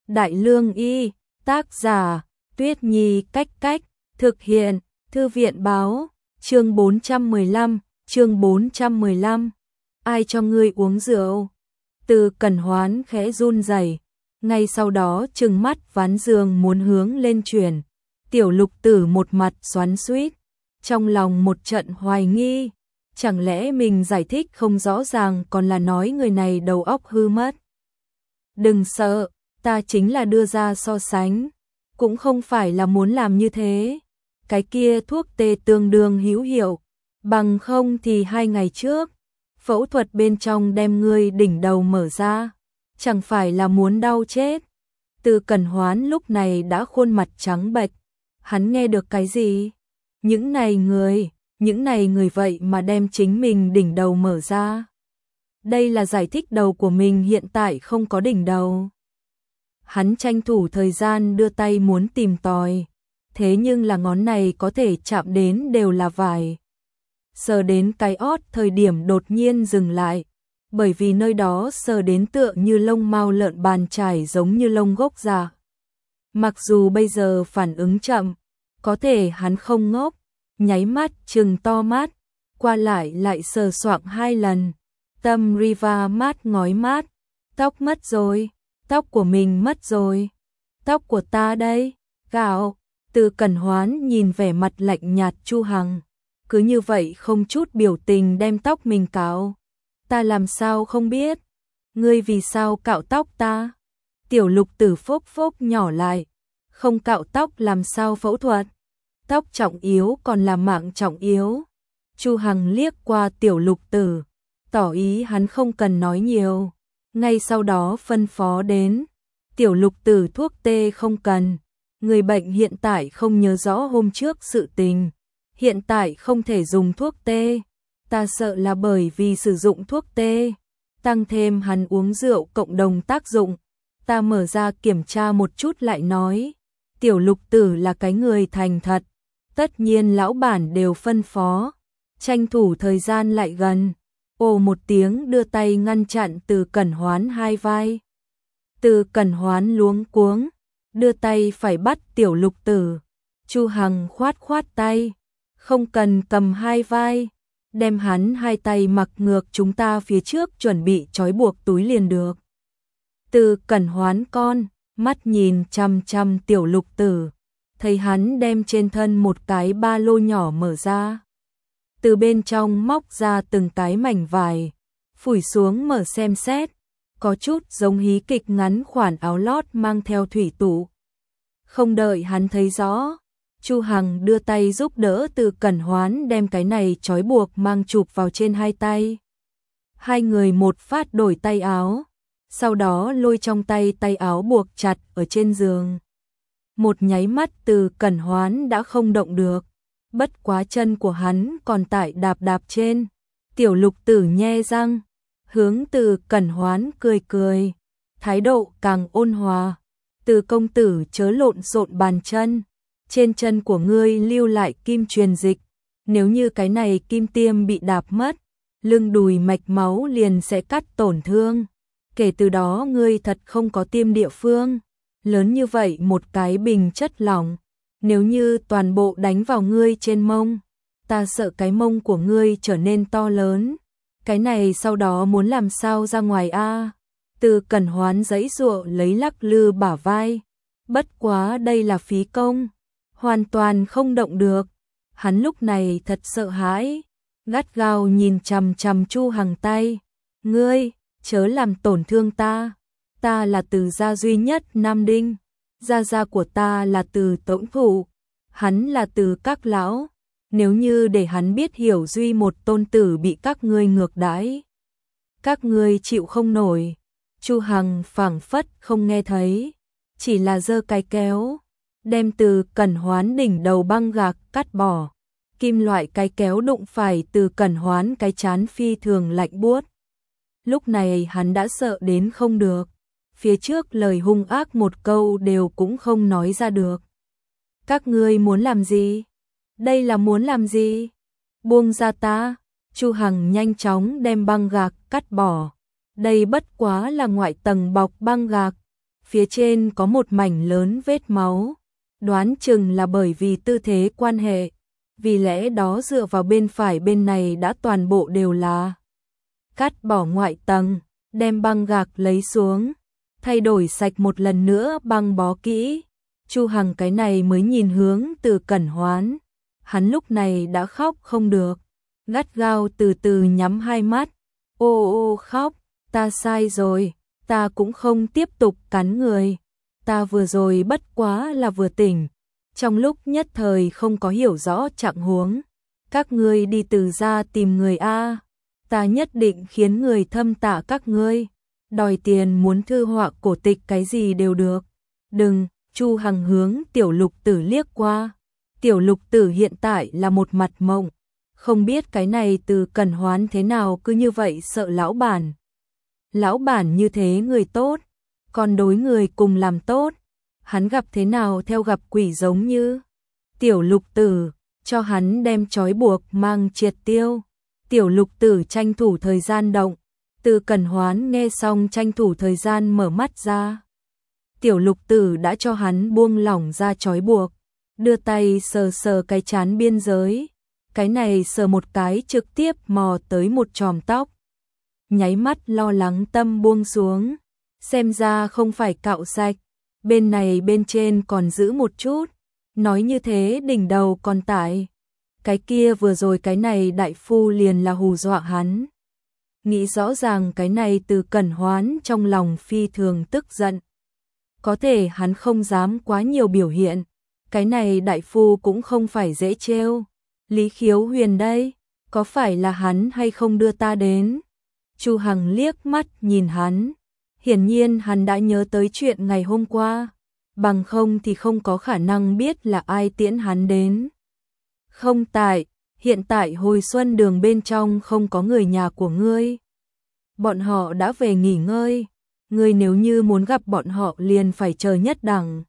Đại Lương Y, tác giả, Tuyết Nhi cách, thực hiện, Thư viện báo, chương 415, ai cho ngươi uống rượu? Từ Cẩn Hoán khẽ run rẩy, ngay sau đó trừng mắt ván giường muốn hướng lên chuyển. Tiểu Lục Tử một mặt xoắn xuýt, trong lòng một trận hoài nghi, chẳng lẽ mình giải thích không rõ ràng còn là nói người này đầu óc hư mất. Đừng sợ, ta chính là đưa ra so sánh, cũng không phải là muốn làm như thế. Cái kia thuốc tê tương đương hữu hiệu, bằng không thì 2 ngày trước, phẫu thuật bên trong đem ngươi đỉnh đầu mở ra, chẳng phải là muốn đau chết. Từ Cẩn Hoán lúc này đã khuôn mặt trắng bệch, hắn nghe được cái gì? Những này người vậy mà đem chính mình đỉnh đầu mở ra. Đây là giải thích đầu của mình hiện tại không có đỉnh đầu. Hắn tranh thủ thời gian đưa tay muốn tìm tòi, thế nhưng là ngón này có thể chạm đến đều là vải. Sờ đến cái ót thời điểm đột nhiên dừng lại, bởi vì nơi đó sờ đến tựa như lông mao lợn bàn trải giống như lông gốc già. Mặc dù bây giờ phản ứng chậm, có thể hắn không ngốc, nháy mắt trừng to mắt, qua lại sờ soạng 2 lần. Tâm Riva mát ngói mát, tóc mất rồi, tóc của mình mất rồi, tóc của ta đây, gạo. Từ Cẩn Hoán nhìn vẻ mặt lạnh nhạt Chu Hằng, cứ như vậy không chút biểu tình đem tóc mình cạo. Ta làm sao không biết, ngươi vì sao cạo tóc ta? Tiểu Lục Tử phốc nhỏ lại, không cạo tóc làm sao phẫu thuật? Tóc trọng yếu còn là mạng trọng yếu. Chu Hằng liếc qua Tiểu Lục Tử, tỏ ý hắn không cần nói nhiều. Ngay sau đó phân phó đến, Tiểu Lục Tử thuốc tê không cần. Người bệnh hiện tại không nhớ rõ hôm trước sự tình, hiện tại không thể dùng thuốc tê. Ta sợ là bởi vì sử dụng thuốc tê, tăng thêm hắn uống rượu cộng đồng tác dụng. Ta mở ra kiểm tra một chút lại nói. Tiểu Lục Tử là cái người thành thật, tất nhiên lão bản đều phân phó, tranh thủ thời gian lại gần. Ồ một tiếng đưa tay ngăn chặn Từ Cẩn Hoán 2 vai. Từ Cẩn Hoán luống cuống, đưa tay phải bắt Tiểu Lục Tử. Chu Hằng khoát tay, không cần cầm 2 vai, đem hắn 2 tay mặc ngược chúng ta phía trước chuẩn bị trói buộc túi liền được. Từ Cẩn Hoán con, mắt nhìn chăm Tiểu Lục Tử, thấy hắn đem trên thân một cái ba lô nhỏ mở ra. Từ bên trong móc ra từng cái mảnh vải, phủi xuống mở xem xét, có chút giống hí kịch ngắn khoản áo lót mang theo thủy tụ. Không đợi hắn thấy rõ, Chu Hằng đưa tay giúp đỡ Từ Cẩn Hoán đem cái này trói buộc mang chụp vào trên 2 tay. 2 người một phát đổi tay áo, sau đó lôi trong tay áo buộc chặt ở trên giường. Một nháy mắt Từ Cẩn Hoán đã không động được, bất quá chân của hắn còn tại đạp trên. Tiểu Lục Tử nhe răng, hướng Từ Cẩn Hoán cười, thái độ càng ôn hòa. Từ công tử chớ lộn xộn bàn chân, trên chân của ngươi lưu lại kim truyền dịch, nếu như cái này kim tiêm bị đạp mất, lưng đùi mạch máu liền sẽ cắt tổn thương. Kể từ đó ngươi thật không có tiêm địa phương. Lớn như vậy một cái bình chất lỏng, nếu như toàn bộ đánh vào ngươi trên mông, ta sợ cái mông của ngươi trở nên to lớn. Cái này sau đó muốn làm sao ra ngoài a? Từ Cẩn Hoán giãy giụa lấy lắc lư bả vai, bất quá đây là phí công, hoàn toàn không động được. Hắn lúc này thật sợ hãi, gắt gao nhìn chằm Chu Hằng tay. Ngươi, chớ làm tổn thương ta. Ta là Từ gia duy nhất Nam Đinh, gia của ta là Từ tổng thủ, hắn là Từ các lão. Nếu như để hắn biết Hiểu Duy một tôn tử bị các ngươi ngược đãi, các ngươi chịu không nổi. Chu Hằng phảng phất không nghe thấy, chỉ là giơ cái kéo, đem Từ Cẩn Hoán đỉnh đầu băng gạc cắt bỏ. Kim loại cái kéo đụng phải Từ Cẩn Hoán cái trán phi thường lạnh buốt. Lúc này hắn đã sợ đến không được, phía trước lời hung ác một câu đều cũng không nói ra được. Các ngươi muốn làm gì? Đây là muốn làm gì? Buông ra ta. Chu Hằng nhanh chóng đem băng gạc cắt bỏ. Đây bất quá là ngoại tầng bọc băng gạc, phía trên có một mảnh lớn vết máu, đoán chừng là bởi vì tư thế quan hệ, vì lẽ đó dựa vào bên phải bên này đã toàn bộ đều là cắt bỏ ngoại tầng, đem băng gạc lấy xuống, thay đổi sạch một lần nữa băng bó kỹ. Chu Hằng cái này mới nhìn hướng Từ Cẩn Hoán, hắn lúc này đã khóc không được, gắt gao từ từ nhắm hai mắt, ô ô khóc, ta sai rồi, ta cũng không tiếp tục cắn người, ta vừa rồi bất quá là vừa tỉnh, trong lúc nhất thời không có hiểu rõ trạng huống, các ngươi đi Từ gia tìm người a, ta nhất định khiến người thâm tạ các ngươi, đòi tiền muốn thư họa cổ tịch cái gì đều được, đừng. Chu Hằng hướng Tiểu Lục Tử liếc qua, Tiểu Lục Tử hiện tại là một mặt mộng, không biết cái này Từ Cẩn Hoán thế nào cứ như vậy sợ lão bản. Lão bản như thế người tốt, còn đối người cùng làm tốt, hắn gặp thế nào theo gặp quỷ giống như. Tiểu Lục Tử cho hắn đem trói buộc mang triệt tiêu, Tiểu Lục Tử tranh thủ thời gian động, Từ Cẩn Hoán nghe xong tranh thủ thời gian mở mắt ra. Tiểu Lục Tử đã cho hắn buông lỏng ra trói buộc, đưa tay sờ sờ cái trán biên giới, cái này sờ một cái trực tiếp mò tới một chòm tóc. Nháy mắt lo lắng tâm buông xuống, xem ra không phải cạo sạch, bên này bên trên còn giữ một chút, nói như thế đỉnh đầu còn tại. Cái kia vừa rồi cái này đại phu liền là hù dọa hắn. Nghĩ rõ ràng cái này Từ Cẩn Hoán trong lòng phi thường tức giận. Có thể hắn không dám quá nhiều biểu hiện, cái này đại phu cũng không phải dễ trêu. Lý Khiếu Huyền đây, có phải là hắn hay không đưa ta đến? Chu Hằng liếc mắt nhìn hắn, hiển nhiên hắn đã nhớ tới chuyện ngày hôm qua, bằng không thì không có khả năng biết là ai tiễn hắn đến. Không tại, hiện tại Hồi Xuân Đường bên trong không có người nhà của ngươi. Bọn họ đã về nghỉ ngơi. Ngươi nếu như muốn gặp bọn họ liền phải chờ nhất đẳng.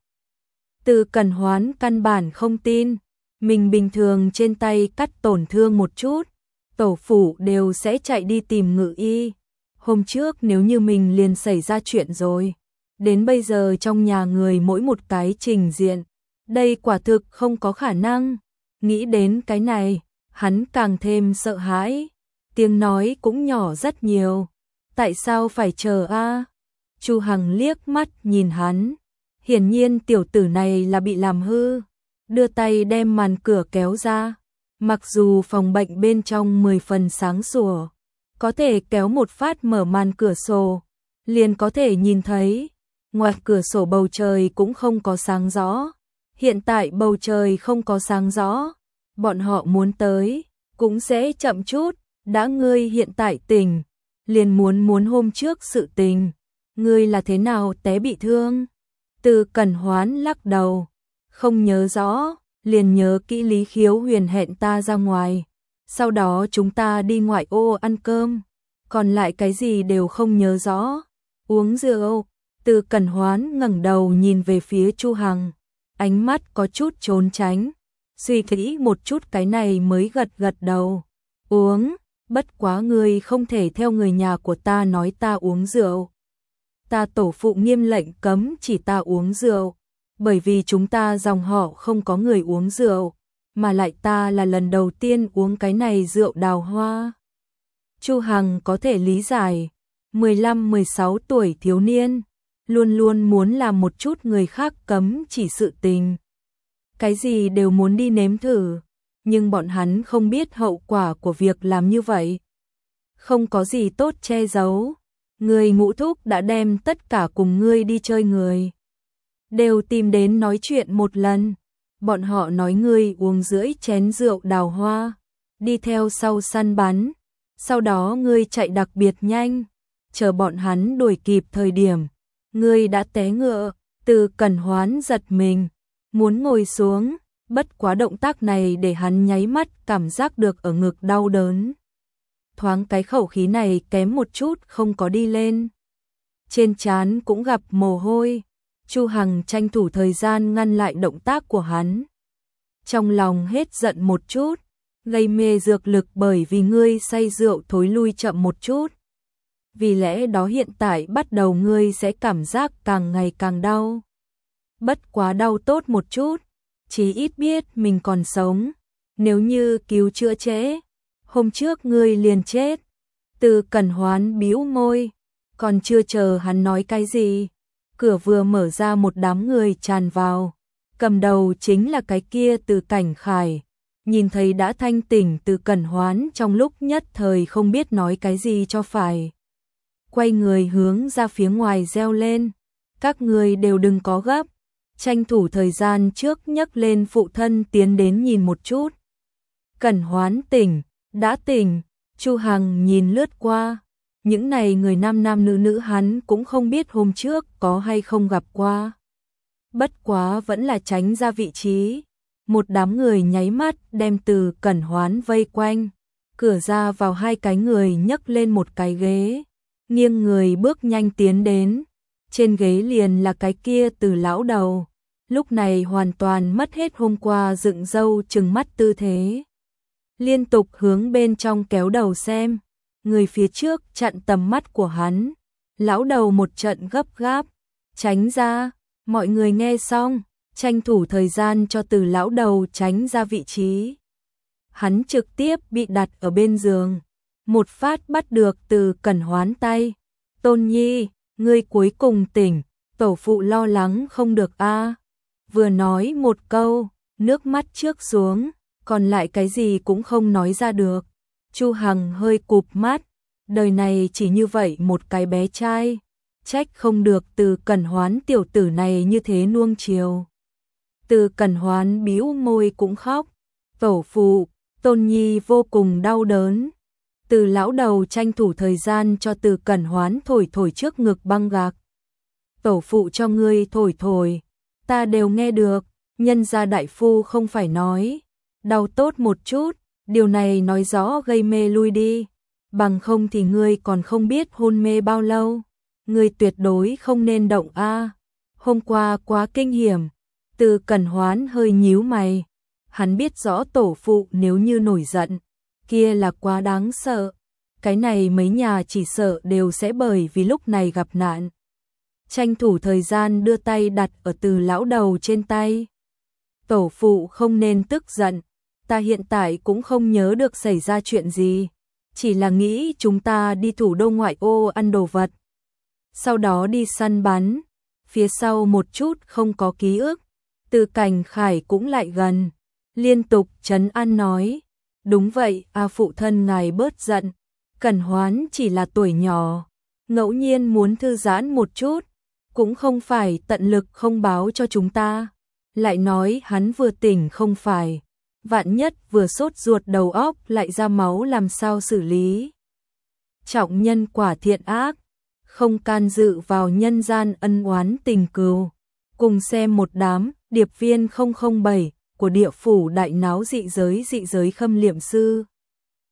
Từ Cẩn Hoán căn bản không tin, mình bình thường trên tay cắt tổn thương một chút, tổ phủ đều sẽ chạy đi tìm ngự y. Hôm trước nếu như mình liền xảy ra chuyện rồi, đến bây giờ trong nhà người mỗi một cái trình diện, đây quả thực không có khả năng. Nghĩ đến cái này, hắn càng thêm sợ hãi, tiếng nói cũng nhỏ rất nhiều. Tại sao phải chờ a? Chu Hằng liếc mắt nhìn hắn, hiển nhiên tiểu tử này là bị làm hư, đưa tay đem màn cửa kéo ra, mặc dù phòng bệnh bên trong 10 phần sáng sủa, có thể kéo một phát mở màn cửa sổ, liền có thể nhìn thấy, ngoài cửa sổ bầu trời cũng không có sáng rõ, hiện tại bầu trời không có sáng rõ, bọn họ muốn tới, cũng sẽ chậm chút, đã ngươi hiện tại tỉnh, liền muốn hôm trước sự tình. Ngươi là thế nào té bị thương? Từ Cẩn Hoán lắc đầu, không nhớ rõ, liền nhớ kỹ Lý Khiếu Huyền hẹn ta ra ngoài, sau đó chúng ta đi ngoại ô ăn cơm, còn lại cái gì đều không nhớ rõ. Uống rượu. Từ Cẩn Hoán ngẩng đầu nhìn về phía Chu Hằng, ánh mắt có chút trốn tránh, suy nghĩ một chút cái này mới gật gật đầu. Uống, bất quá ngươi không thể theo người nhà của ta nói ta uống rượu. Ta tổ phụ nghiêm lệnh cấm chỉ ta uống rượu, bởi vì chúng ta dòng họ không có người uống rượu, mà lại ta là lần đầu tiên uống cái này rượu đào hoa. Chu Hằng có thể lý giải, 15-16 tuổi thiếu niên, luôn luôn muốn làm một chút người khác cấm chỉ sự tình. Cái gì đều muốn đi nếm thử, nhưng bọn hắn không biết hậu quả của việc làm như vậy. Không có gì tốt che giấu. Người Ngũ Thúc đã đem tất cả cùng ngươi đi chơi người đều tìm đến nói chuyện một lần. Bọn họ nói ngươi uống rưỡi chén rượu đào hoa, đi theo sau săn bắn, sau đó ngươi chạy đặc biệt nhanh, chờ bọn hắn đuổi kịp thời điểm, ngươi đã té ngựa. Từ Cẩn Hoán giật mình, muốn ngồi xuống, bất quá động tác này để hắn nháy mắt cảm giác được ở ngực đau đớn. Thoáng cái khẩu khí này kém một chút không có đi lên. Trên trán cũng gặp mồ hôi, Chu Hằng tranh thủ thời gian ngăn lại động tác của hắn. Trong lòng hết giận một chút, gây mê dược lực bởi vì ngươi say rượu thối lui chậm một chút. vì lẽ đó hiện tại bắt đầu ngươi sẽ cảm giác càng ngày càng đau. Bất quá đau tốt một chút, chí ít biết mình còn sống, nếu như cứu chữa trễ, hôm trước ngươi liền chết. Từ Cẩn Hoán bĩu môi, còn chưa chờ hắn nói cái gì, cửa vừa mở ra một đám người tràn vào, cầm đầu chính là cái kia Từ Cảnh Khải. Nhìn thấy đã thanh tỉnh Từ Cẩn Hoán trong lúc nhất thời không biết nói cái gì cho phải. Quay người hướng ra phía ngoài reo lên, các người đều đừng có gấp, tranh thủ thời gian trước nhấc lên phụ thân tiến đến nhìn một chút. Cẩn Hoán tỉnh, đã tỉnh, Chu Hằng nhìn lướt qua, những này người nam nam nữ nữ hắn cũng không biết hôm trước có hay không gặp qua. Bất quá vẫn là tránh ra vị trí. Một đám người nháy mắt đem Từ Cẩn Hoán vây quanh, cửa ra vào hai cái người nhấc lên một cái ghế, nghiêng người bước nhanh tiến đến, trên ghế liền là cái kia Từ lão đầu, lúc này hoàn toàn mất hết hôm qua dựng râu trừng mắt tư thế. Liên tục hướng bên trong kéo đầu xem, người phía trước chặn tầm mắt của hắn, lão đầu một trận gấp gáp, tránh ra, mọi người nghe xong. Tranh thủ thời gian cho Từ lão đầu tránh ra vị trí. Hắn trực tiếp bị đặt ở bên giường, một phát bắt được Từ Cẩn Hoán tay. Tôn Nhi, ngươi cuối cùng tỉnh, tổ phụ lo lắng không được a. Vừa nói một câu, nước mắt trước xuống, còn lại cái gì cũng không nói ra được. Chu Hằng hơi cụp mắt, đời này chỉ như vậy một cái bé trai, trách không được Từ Cẩn Hoán tiểu tử này như thế nuông chiều. Từ Cẩn Hoán bĩu môi cũng khóc, tổ phụ, Tôn Nhi vô cùng đau đớn. Từ lão đầu tranh thủ thời gian cho Từ Cẩn Hoán thổi thổi trước ngực băng gạc. Tổ phụ cho ngươi thổi thổi, ta đều nghe được, nhân gia đại phu không phải nói, đau tốt một chút, điều này nói rõ gây mê lui đi, bằng không thì ngươi còn không biết hôn mê bao lâu, ngươi tuyệt đối không nên động a. Hôm qua quá kinh hiểm. Từ Cẩn Hoán hơi nhíu mày, hắn biết rõ tổ phụ nếu như nổi giận, kia là quá đáng sợ, cái này mấy nhà chỉ sợ đều sẽ bởi vì lúc này gặp nạn. Tranh thủ thời gian đưa tay đặt ở Từ lão đầu trên tay. Tổ phụ không nên tức giận, ta hiện tại cũng không nhớ được xảy ra chuyện gì, chỉ là nghĩ chúng ta đi thủ đô ngoại ô ăn đồ vật, sau đó đi săn bắn, phía sau một chút không có ký ức. Từ Cảnh Khải cũng lại gần, liên tục trấn an nói, đúng vậy, phụ thân ngài bớt giận, Cẩn Hoán chỉ là tuổi nhỏ, ngẫu nhiên muốn thư giãn một chút, cũng không phải tận lực không báo cho chúng ta, lại nói hắn vừa tỉnh không phải, vạn nhất vừa sốt ruột đầu óc lại ra máu làm sao xử lý. Trọng nhân quả thiện ác, không can dự vào nhân gian ân oán tình cừu. Cùng xem một đám điệp viên 007 của địa phủ đại náo dị giới khâm liệm sư.